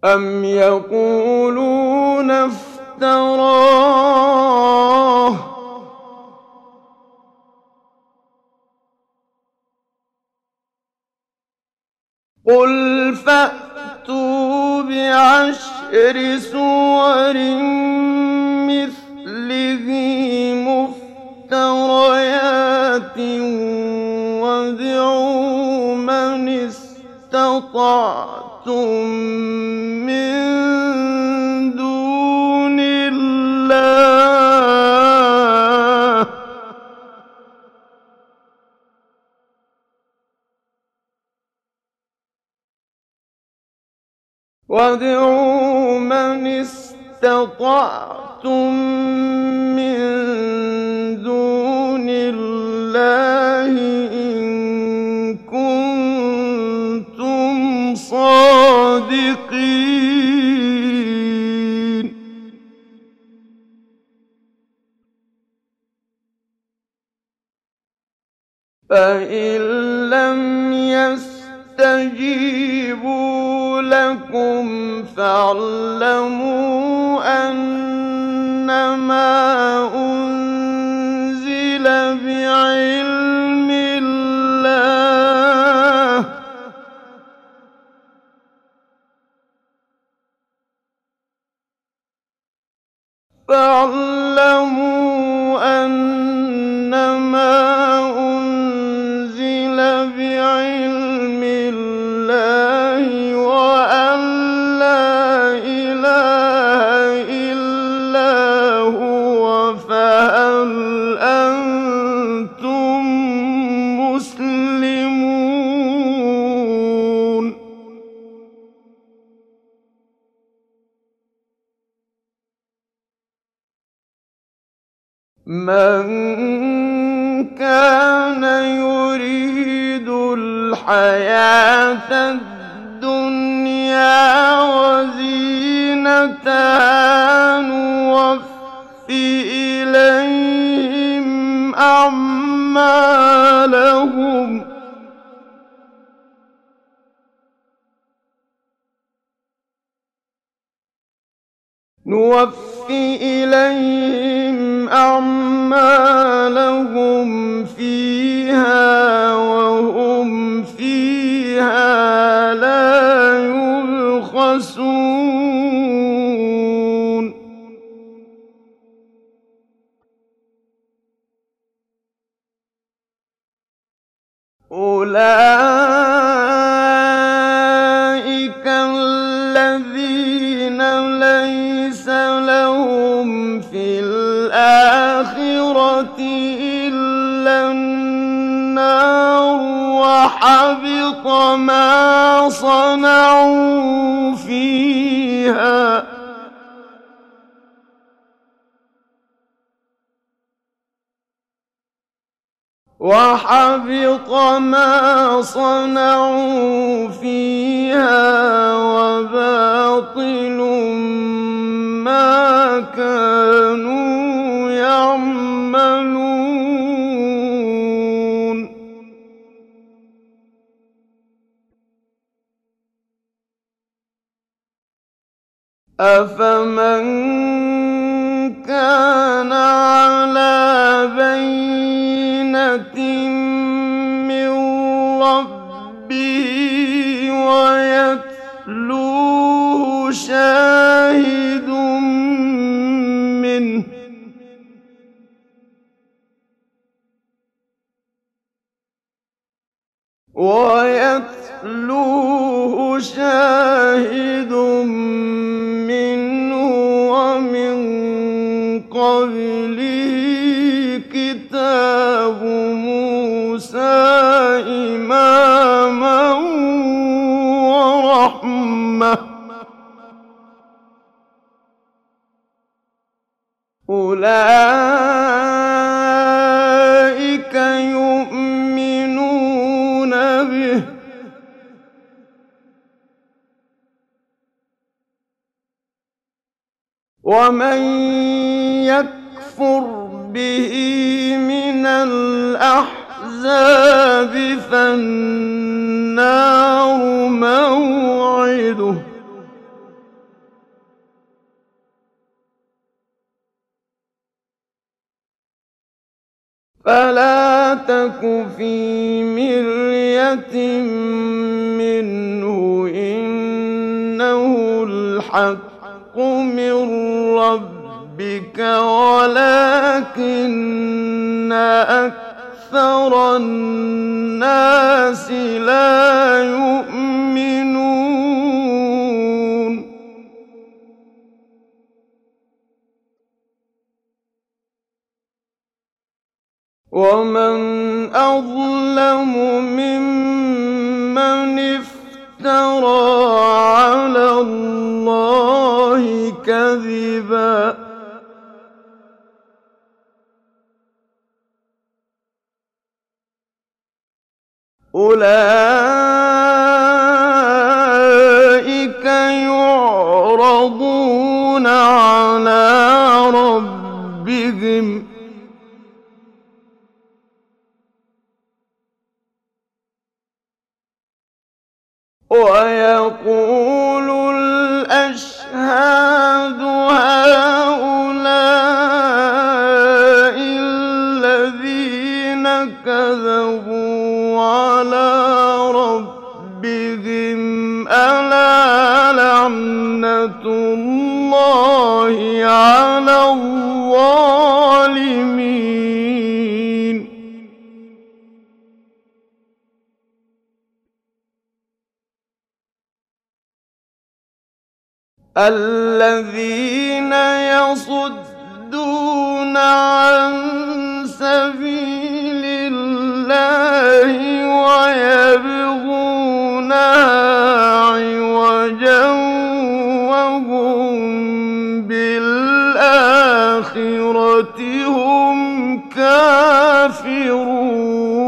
أم يقولون افتراه قل فأتوا بعشر سور مثله مفتريات وادعوا من استطعتم من دون الله إن كنتم صادقين فإن لم يستجيبوا لكم فاعلموا أنما أنزل بعلم الله وأن لا إله إلا هو فهل أنتم مسلمون من كان يريد الحياة الدنيا وزينتها نوفِ إليهم أعمالهم فيها وهم فيها لا يبخسون أولئك الذين ليس لهم في الآخرة إلا النار وحبط ما صنعوا فيها وباطل ما كانوا يعملون أفمن كان على بينة من ربه ويتلوه شاهد منه ومن قبله كتاب موسى إماما ورحمة أولئك يؤمنون به ومن يكفر به من الأحزاب فالنار موعده فلا تك في مرية منه إنه الحق من ربك ولكن أكثر الناس لا يؤمنون ومن أظلم ممن افترى على الله كذبا أولئك يعرضون على ربهم ويقول الأشهاد هؤلاء الذين كذبوا على ربهم ألا لعنة الله على الظالمين الذين يصدون عن سبيل الله ويبغونها عوجا وهم بالآخرة هم كافرون